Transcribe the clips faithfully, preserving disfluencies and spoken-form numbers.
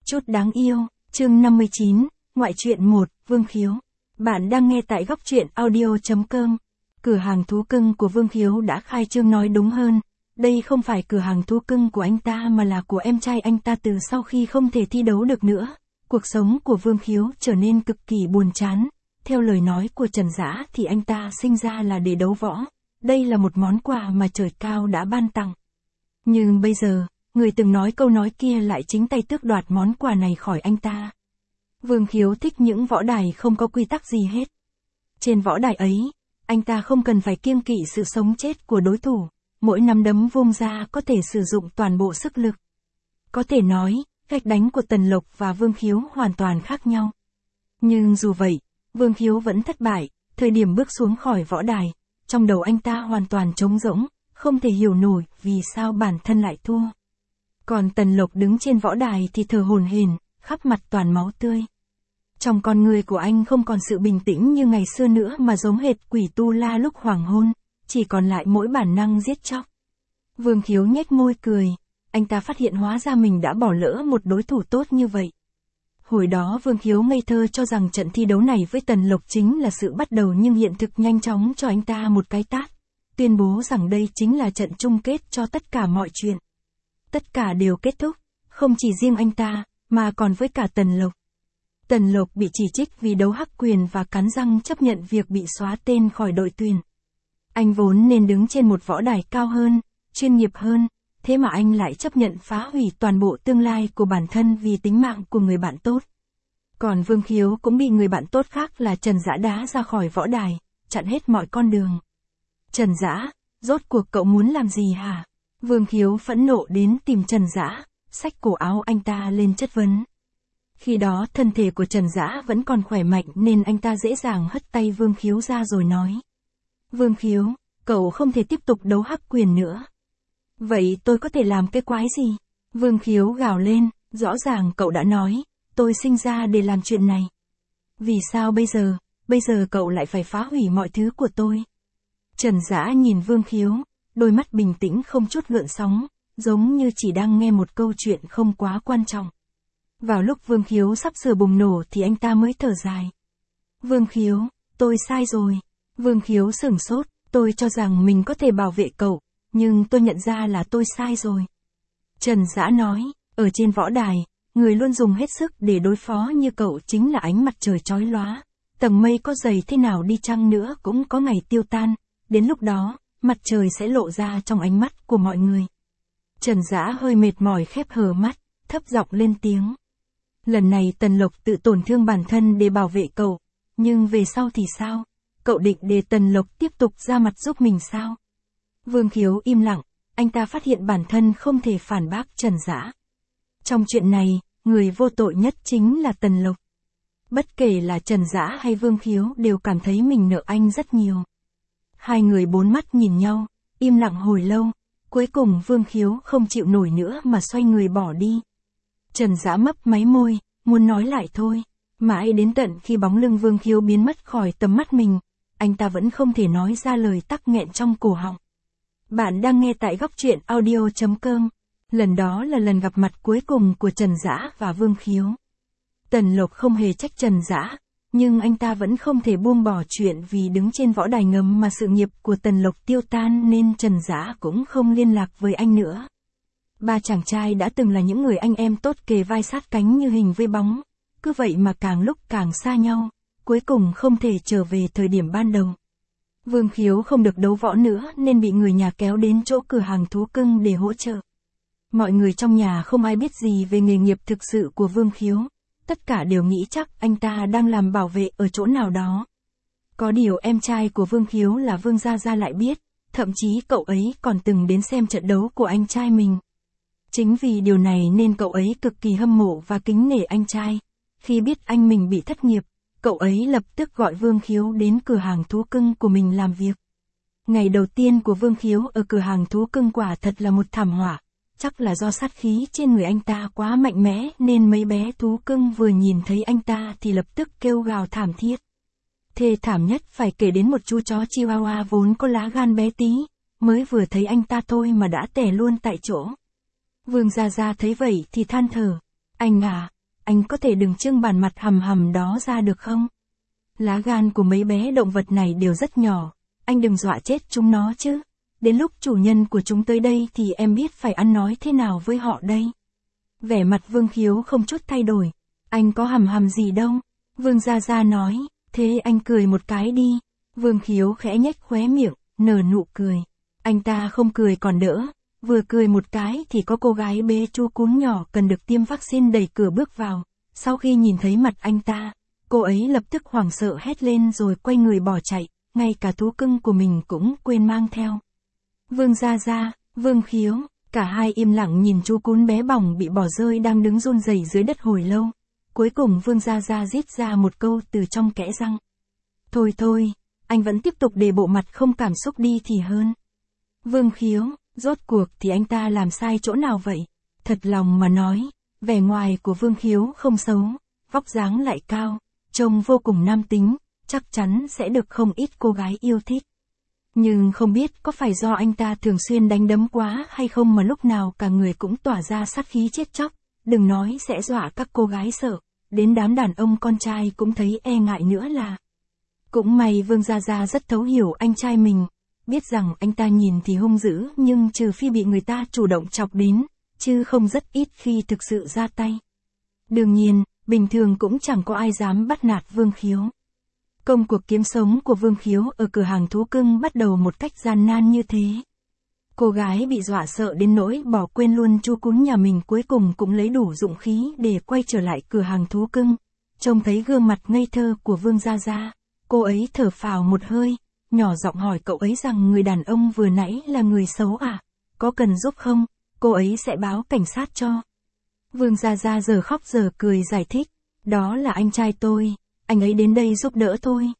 Chút đáng yêu, chương năm mươi chín, ngoại truyện một, Vương Khiếu. Bạn đang nghe tại góc truyện audio chấm com. Cửa hàng thú cưng của Vương Khiếu đã khai trương, nói đúng hơn, đây không phải cửa hàng thú cưng của anh ta mà là của em trai anh ta. Từ sau khi không thể thi đấu được nữa, cuộc sống của Vương Khiếu trở nên cực kỳ buồn chán. Theo lời nói của Trần Dã thì anh ta sinh ra là để đấu võ. Đây là một món quà mà trời cao đã ban tặng. Nhưng bây giờ, người từng nói câu nói kia lại chính tay tước đoạt món quà này khỏi anh ta. Vương Khiếu thích những võ đài không có quy tắc gì hết. Trên võ đài ấy, anh ta không cần phải kiêng kỵ sự sống chết của đối thủ, mỗi nắm đấm vung ra có thể sử dụng toàn bộ sức lực. Có thể nói, cách đánh của Tần Lộc và Vương Khiếu hoàn toàn khác nhau. Nhưng dù vậy, Vương Khiếu vẫn thất bại. Thời điểm bước xuống khỏi võ đài, trong đầu anh ta hoàn toàn trống rỗng, không thể hiểu nổi vì sao bản thân lại thua. Còn Tần Lộc đứng trên võ đài thì thở hổn hển, khắp mặt toàn máu tươi. Trong con người của anh không còn sự bình tĩnh như ngày xưa nữa mà giống hệt quỷ tu la lúc hoàng hôn, chỉ còn lại mỗi bản năng giết chóc. Vương Khiếu nhếch môi cười, anh ta phát hiện hóa ra mình đã bỏ lỡ một đối thủ tốt như vậy. Hồi đó Vương Khiếu ngây thơ cho rằng trận thi đấu này với Tần Lộc chính là sự bắt đầu, nhưng hiện thực nhanh chóng cho anh ta một cái tát, tuyên bố rằng đây chính là trận chung kết cho tất cả mọi chuyện. Tất cả đều kết thúc, không chỉ riêng anh ta, mà còn với cả Tần Lộc. Tần Lộc bị chỉ trích vì đấu hắc quyền và cắn răng chấp nhận việc bị xóa tên khỏi đội tuyển. Anh vốn nên đứng trên một võ đài cao hơn, chuyên nghiệp hơn, thế mà anh lại chấp nhận phá hủy toàn bộ tương lai của bản thân vì tính mạng của người bạn tốt. Còn Vương Khiếu cũng bị người bạn tốt khác là Trần Dã đá ra khỏi võ đài, chặn hết mọi con đường. Trần Dã, rốt cuộc cậu muốn làm gì hả? Vương Khiếu phẫn nộ đến tìm Trần Dã, xách cổ áo anh ta lên chất vấn. Khi đó thân thể của Trần Dã vẫn còn khỏe mạnh nên anh ta dễ dàng hất tay Vương Khiếu ra rồi nói. Vương Khiếu, cậu không thể tiếp tục đấu hắc quyền nữa. Vậy tôi có thể làm cái quái gì? Vương Khiếu gào lên, rõ ràng cậu đã nói, tôi sinh ra để làm chuyện này. Vì sao bây giờ, bây giờ cậu lại phải phá hủy mọi thứ của tôi? Trần Dã nhìn Vương Khiếu, đôi mắt bình tĩnh không chút gợn sóng, giống như chỉ đang nghe một câu chuyện không quá quan trọng. Vào lúc Vương Khiếu sắp sửa bùng nổ thì anh ta mới thở dài. Vương Khiếu, tôi sai rồi. Vương Khiếu sửng sốt, tôi cho rằng mình có thể bảo vệ cậu, nhưng tôi nhận ra là tôi sai rồi. Trần Dã nói, ở trên võ đài, người luôn dùng hết sức để đối phó như cậu chính là ánh mặt trời chói lóa. Tầng mây có dày thế nào đi chăng nữa cũng có ngày tiêu tan, đến lúc đó, mặt trời sẽ lộ ra trong ánh mắt của mọi người. Trần Dã hơi mệt mỏi khép hờ mắt, thấp giọng lên tiếng. Lần này Tần Lộc tự tổn thương bản thân để bảo vệ cậu, nhưng về sau thì sao? Cậu định để Tần Lộc tiếp tục ra mặt giúp mình sao? Vương Khiếu im lặng, anh ta phát hiện bản thân không thể phản bác Trần Dã. Trong chuyện này, người vô tội nhất chính là Tần Lộc. Bất kể là Trần Dã hay Vương Khiếu đều cảm thấy mình nợ anh rất nhiều. Hai người bốn mắt nhìn nhau, im lặng hồi lâu, cuối cùng Vương Khiếu không chịu nổi nữa mà xoay người bỏ đi. Trần Dã mấp máy môi, muốn nói lại thôi, mãi đến tận khi bóng lưng Vương Khiếu biến mất khỏi tầm mắt mình, anh ta vẫn không thể nói ra lời tắc nghẹn trong cổ họng. Bạn đang nghe tại góc truyện audio chấm com. Lần đó là lần gặp mặt cuối cùng của Trần Dã và Vương Khiếu. Tần Lộc không hề trách Trần Dã, nhưng anh ta vẫn không thể buông bỏ chuyện vì đứng trên võ đài ngầm mà sự nghiệp của Tần Lộc tiêu tan nên Trần Dã cũng không liên lạc với anh nữa. Ba chàng trai đã từng là những người anh em tốt kề vai sát cánh như hình với bóng, cứ vậy mà càng lúc càng xa nhau, cuối cùng không thể trở về thời điểm ban đầu. Vương Khiếu không được đấu võ nữa nên bị người nhà kéo đến chỗ cửa hàng thú cưng để hỗ trợ. Mọi người trong nhà không ai biết gì về nghề nghiệp thực sự của Vương Khiếu, tất cả đều nghĩ chắc anh ta đang làm bảo vệ ở chỗ nào đó. Có điều em trai của Vương Khiếu là Vương Gia Gia lại biết, thậm chí cậu ấy còn từng đến xem trận đấu của anh trai mình. Chính vì điều này nên cậu ấy cực kỳ hâm mộ và kính nể anh trai. Khi biết anh mình bị thất nghiệp, cậu ấy lập tức gọi Vương Khiếu đến cửa hàng thú cưng của mình làm việc. Ngày đầu tiên của Vương Khiếu ở cửa hàng thú cưng quả thật là một thảm họa. Chắc là do sát khí trên người anh ta quá mạnh mẽ nên mấy bé thú cưng vừa nhìn thấy anh ta thì lập tức kêu gào thảm thiết. Thê thảm nhất phải kể đến một chú chó Chihuahua vốn có lá gan bé tí, mới vừa thấy anh ta thôi mà đã tè luôn tại chỗ. Vương Gia Gia thấy vậy thì than thở, anh à, anh có thể đừng trưng bản mặt hầm hầm đó ra được không? Lá gan của mấy bé động vật này đều rất nhỏ, anh đừng dọa chết chúng nó chứ. Đến lúc chủ nhân của chúng tới đây thì em biết phải ăn nói thế nào với họ đây. Vẻ mặt Vương Khiếu không chút thay đổi. Anh có hầm hầm gì đâu. Vương Gia Gia nói, thế anh cười một cái đi. Vương Khiếu khẽ nhếch khóe miệng, nở nụ cười. Anh ta không cười còn đỡ, vừa cười một cái thì có cô gái bế chú cún nhỏ cần được tiêm vaccine đẩy cửa bước vào. Sau khi nhìn thấy mặt anh ta, cô ấy lập tức hoảng sợ hét lên rồi quay người bỏ chạy, ngay cả thú cưng của mình cũng quên mang theo. Vương Gia Gia, Vương Khiếu, cả hai im lặng nhìn chú cún bé bỏng bị bỏ rơi đang đứng run rẩy dưới đất hồi lâu. Cuối cùng Vương Gia Gia rít ra một câu từ trong kẽ răng. Thôi thôi, anh vẫn tiếp tục để bộ mặt không cảm xúc đi thì hơn. Vương Khiếu, rốt cuộc thì anh ta làm sai chỗ nào vậy? Thật lòng mà nói, vẻ ngoài của Vương Khiếu không xấu, vóc dáng lại cao, trông vô cùng nam tính, chắc chắn sẽ được không ít cô gái yêu thích. Nhưng không biết có phải do anh ta thường xuyên đánh đấm quá hay không mà lúc nào cả người cũng tỏa ra sát khí chết chóc, đừng nói sẽ dọa các cô gái sợ, đến đám đàn ông con trai cũng thấy e ngại nữa là. Cũng may Vương Gia Gia rất thấu hiểu anh trai mình, biết rằng anh ta nhìn thì hung dữ nhưng trừ phi bị người ta chủ động chọc đến, chứ không rất ít khi thực sự ra tay. Đương nhiên, bình thường cũng chẳng có ai dám bắt nạt Vương Khiếu. Công cuộc kiếm sống của Vương Khiếu ở cửa hàng thú cưng bắt đầu một cách gian nan như thế. Cô gái bị dọa sợ đến nỗi bỏ quên luôn chú cún nhà mình cuối cùng cũng lấy đủ dũng khí để quay trở lại cửa hàng thú cưng. Trông thấy gương mặt ngây thơ của Vương Gia Gia, cô ấy thở phào một hơi, nhỏ giọng hỏi cậu ấy rằng người đàn ông vừa nãy là người xấu à? Có cần giúp không? Cô ấy sẽ báo cảnh sát cho. Vương Gia Gia giờ khóc giờ cười giải thích, đó là anh trai tôi, anh ấy đến đây giúp đỡ thôi.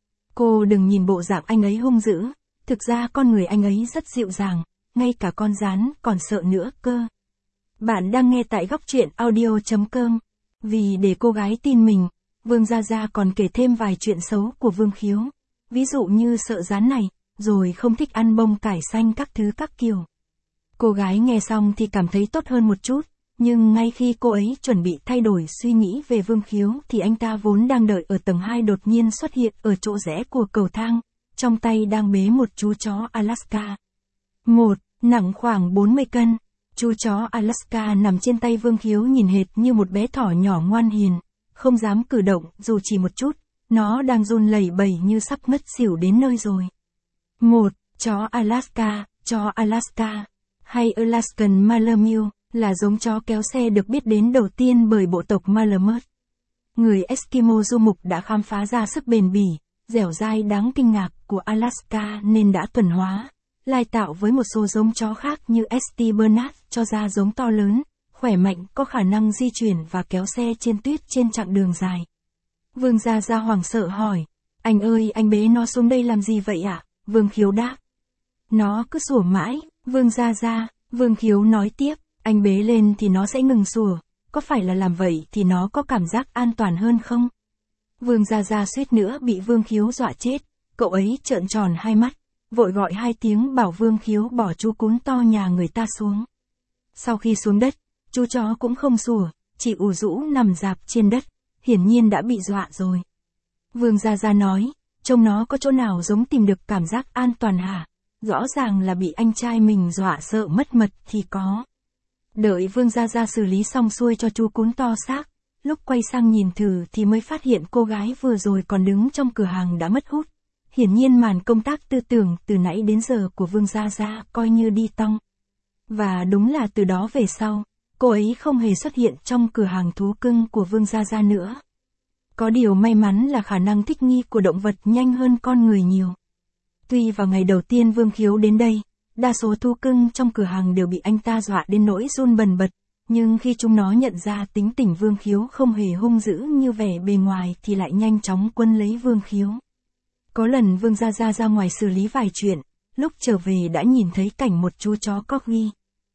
Cô đừng nhìn bộ dạng anh ấy hung dữ, thực ra con người anh ấy rất dịu dàng, ngay cả con gián còn sợ nữa cơ. Bạn đang nghe tại góc truyện audio chấm com. Vì để cô gái tin mình, Vương Gia Gia còn kể thêm vài chuyện xấu của Vương Khiếu. Ví dụ như sợ rán này, rồi không thích ăn bông cải xanh các thứ các kiểu. Cô gái nghe xong thì cảm thấy tốt hơn một chút, nhưng ngay khi cô ấy chuẩn bị thay đổi suy nghĩ về Vương Khiếu thì anh ta vốn đang đợi ở tầng hai đột nhiên xuất hiện ở chỗ rẽ của cầu thang, trong tay đang bế một chú chó Alaska. Một, nặng khoảng bốn mươi cân. Chú chó Alaska nằm trên tay Vương Khiếu nhìn hệt như một bé thỏ nhỏ ngoan hiền, không dám cử động dù chỉ một chút, nó đang run lẩy bẩy như sắp ngất xỉu đến nơi rồi. Một, chó Alaska, chó Alaska, hay Alaskan Malamute, là giống chó kéo xe được biết đến đầu tiên bởi bộ tộc Malamute. Người Eskimo du mục đã khám phá ra sức bền bỉ, dẻo dai đáng kinh ngạc của Alaska nên đã thuần hóa, lai tạo với một số giống chó khác như St. Bernard cho ra giống to lớn, khỏe mạnh, có khả năng di chuyển và kéo xe trên tuyết trên chặng đường dài. Vương Gia Gia hoảng sợ hỏi, anh ơi anh bế nó xuống đây làm gì vậy ạ? À? Vương Khiếu đáp. Nó cứ sủa mãi, Vương Gia Gia, Vương Khiếu nói tiếp, anh bế lên thì nó sẽ ngừng sủa, có phải là làm vậy thì nó có cảm giác an toàn hơn không? Vương Gia Gia suýt nữa bị Vương Khiếu dọa chết, cậu ấy trợn tròn hai mắt, vội gọi hai tiếng bảo Vương Khiếu bỏ chú cún to nhà người ta xuống. Sau khi xuống đất, chú chó cũng không sủa, chỉ ù rũ nằm rạp trên đất, hiển nhiên đã bị dọa rồi. Vương Gia Gia nói, trông nó có chỗ nào giống tìm được cảm giác an toàn hả? Rõ ràng là bị anh trai mình dọa sợ mất mật thì có. Đợi Vương Gia Gia xử lý xong xuôi cho chú cún to xác, lúc quay sang nhìn thử thì mới phát hiện cô gái vừa rồi còn đứng trong cửa hàng đã mất hút. Hiển nhiên màn công tác tư tưởng từ nãy đến giờ của Vương Gia Gia coi như đi tong. Và đúng là từ đó về sau, cô ấy không hề xuất hiện trong cửa hàng thú cưng của Vương Gia Gia nữa. Có điều may mắn là khả năng thích nghi của động vật nhanh hơn con người nhiều. Tuy vào ngày đầu tiên Vương Khiếu đến đây, đa số thú cưng trong cửa hàng đều bị anh ta dọa đến nỗi run bần bật, nhưng khi chúng nó nhận ra tính tình Vương Khiếu không hề hung dữ như vẻ bề ngoài thì lại nhanh chóng quân lấy Vương Khiếu. Có lần Vương Gia Gia ra ngoài xử lý vài chuyện, lúc trở về đã nhìn thấy cảnh một chú chó corgi.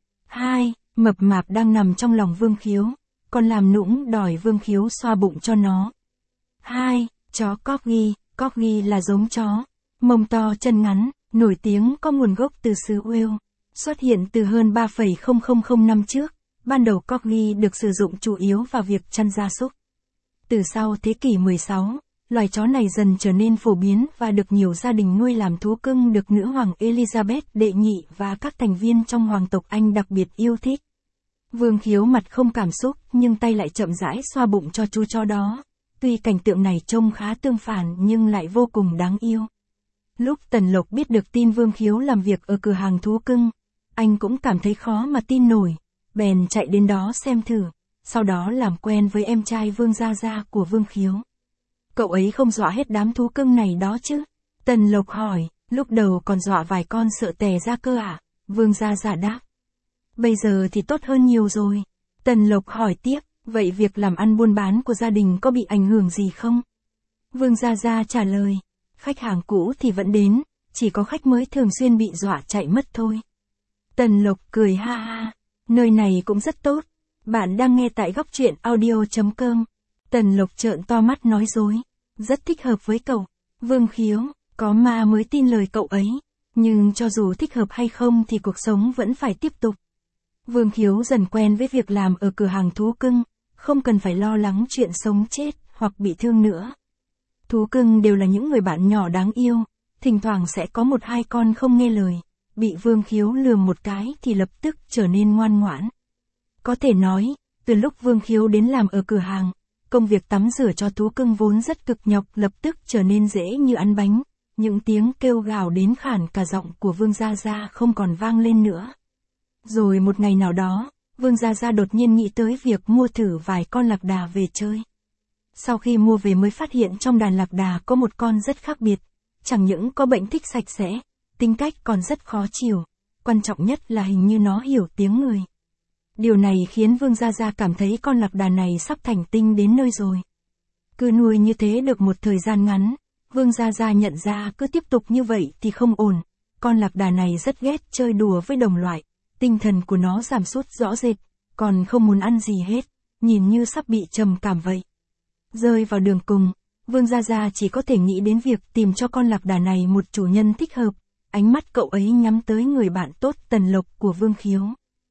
Hai, mập mạp đang nằm trong lòng Vương Khiếu, còn làm nũng đòi Vương Khiếu xoa bụng cho nó. Hai, chó corgi, corgi là giống chó, mông to chân ngắn, nổi tiếng có nguồn gốc từ xứ Wales, xuất hiện từ hơn ba phẩy không không không năm trước, ban đầu Corgi được sử dụng chủ yếu vào việc chăn gia súc. Từ sau thế kỷ mười sáu, loài chó này dần trở nên phổ biến và được nhiều gia đình nuôi làm thú cưng được nữ hoàng Elizabeth đệ nhị và các thành viên trong hoàng tộc Anh đặc biệt yêu thích. Vương Khiếu mặt không cảm xúc nhưng tay lại chậm rãi xoa bụng cho chú chó đó. Tuy cảnh tượng này trông khá tương phản nhưng lại vô cùng đáng yêu. Lúc Tần Lộc biết được tin Vương Khiếu làm việc ở cửa hàng thú cưng, anh cũng cảm thấy khó mà tin nổi, bèn chạy đến đó xem thử, sau đó làm quen với em trai Vương Gia Gia của Vương Khiếu. Cậu ấy không dọa hết đám thú cưng này đó chứ? Tần Lộc hỏi, lúc đầu còn dọa vài con sợ tè ra cơ à? Vương Gia Gia đáp. Bây giờ thì tốt hơn nhiều rồi. Tần Lộc hỏi tiếp, vậy việc làm ăn buôn bán của gia đình có bị ảnh hưởng gì không? Vương Gia Gia trả lời, khách hàng cũ thì vẫn đến, chỉ có khách mới thường xuyên bị dọa chạy mất thôi. Tần Lộc cười ha ha, nơi này cũng rất tốt. Bạn đang nghe tại góc truyện audio chấm com. Tần Lộc trợn to mắt nói dối, rất thích hợp với cậu. Vương Khiếu, có ma mới tin lời cậu ấy, nhưng cho dù thích hợp hay không thì cuộc sống vẫn phải tiếp tục. Vương Khiếu dần quen với việc làm ở cửa hàng thú cưng, không cần phải lo lắng chuyện sống chết hoặc bị thương nữa. Thú cưng đều là những người bạn nhỏ đáng yêu, thỉnh thoảng sẽ có một hai con không nghe lời, bị Vương Khiếu lườm một cái thì lập tức trở nên ngoan ngoãn. Có thể nói, từ lúc Vương Khiếu đến làm ở cửa hàng, công việc tắm rửa cho thú cưng vốn rất cực nhọc lập tức trở nên dễ như ăn bánh, những tiếng kêu gào đến khản cả giọng của Vương Gia Gia không còn vang lên nữa. Rồi một ngày nào đó, Vương Gia Gia đột nhiên nghĩ tới việc mua thử vài con lạc đà về chơi. Sau khi mua về mới phát hiện trong đàn lạc đà có một con rất khác biệt, chẳng những có bệnh thích sạch sẽ, tính cách còn rất khó chịu, quan trọng nhất là hình như nó hiểu tiếng người. Điều này khiến Vương Gia Gia cảm thấy con lạc đà này sắp thành tinh đến nơi rồi. Cứ nuôi như thế được một thời gian ngắn, Vương Gia Gia nhận ra cứ tiếp tục như vậy thì không ổn, con lạc đà này rất ghét chơi đùa với đồng loại, tinh thần của nó giảm sút rõ rệt, còn không muốn ăn gì hết, nhìn như sắp bị trầm cảm vậy. Rơi vào đường cùng, Vương Gia Gia chỉ có thể nghĩ đến việc tìm cho con lạc đà này một chủ nhân thích hợp, ánh mắt cậu ấy nhắm tới người bạn tốt Tần Lộc của Vương Khiếu.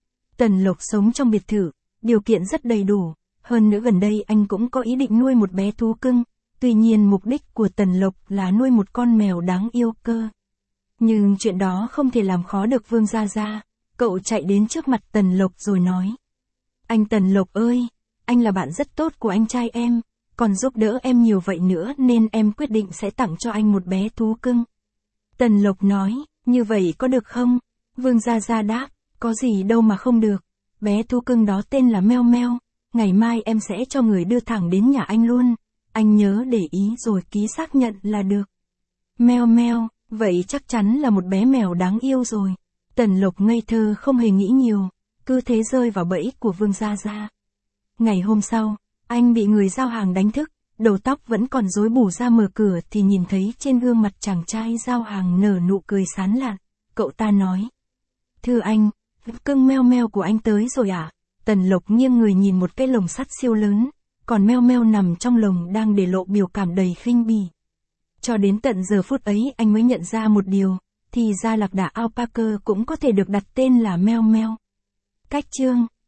Tần Lộc sống trong biệt thự, điều kiện rất đầy đủ, hơn nữa gần đây anh cũng có ý định nuôi một bé thú cưng, tuy nhiên mục đích của Tần Lộc là nuôi một con mèo đáng yêu cơ. Nhưng chuyện đó không thể làm khó được Vương Gia Gia, cậu chạy đến trước mặt Tần Lộc rồi nói. Anh Tần Lộc ơi, anh là bạn rất tốt của anh trai em, còn giúp đỡ em nhiều vậy nữa nên em quyết định sẽ tặng cho anh một bé thú cưng. Tần Lộc nói, như vậy có được không? Vương Gia Gia đáp, có gì đâu mà không được, bé thú cưng đó tên là Meo Meo, ngày mai em sẽ cho người đưa thẳng đến nhà anh luôn, anh nhớ để ý rồi ký xác nhận là được. Meo Meo, vậy chắc chắn là một bé mèo đáng yêu rồi. Tần Lộc ngây thơ không hề nghĩ nhiều, cứ thế rơi vào bẫy của Vương Gia Gia. Ngày hôm sau, anh bị người giao hàng đánh thức, đầu tóc vẫn còn rối bù ra mở cửa thì nhìn thấy trên gương mặt chàng trai giao hàng nở nụ cười sán lạn. Cậu ta nói, thưa anh, cưng Meo Meo của anh tới rồi à? Tần Lộc nghiêng người nhìn một cái lồng sắt siêu lớn, còn Meo Meo nằm trong lồng đang để lộ biểu cảm đầy khinh bỉ. Cho đến tận giờ phút ấy anh mới nhận ra một điều, thì ra lạc đà alpaca cũng có thể được đặt tên là Meo Meo. Cách chương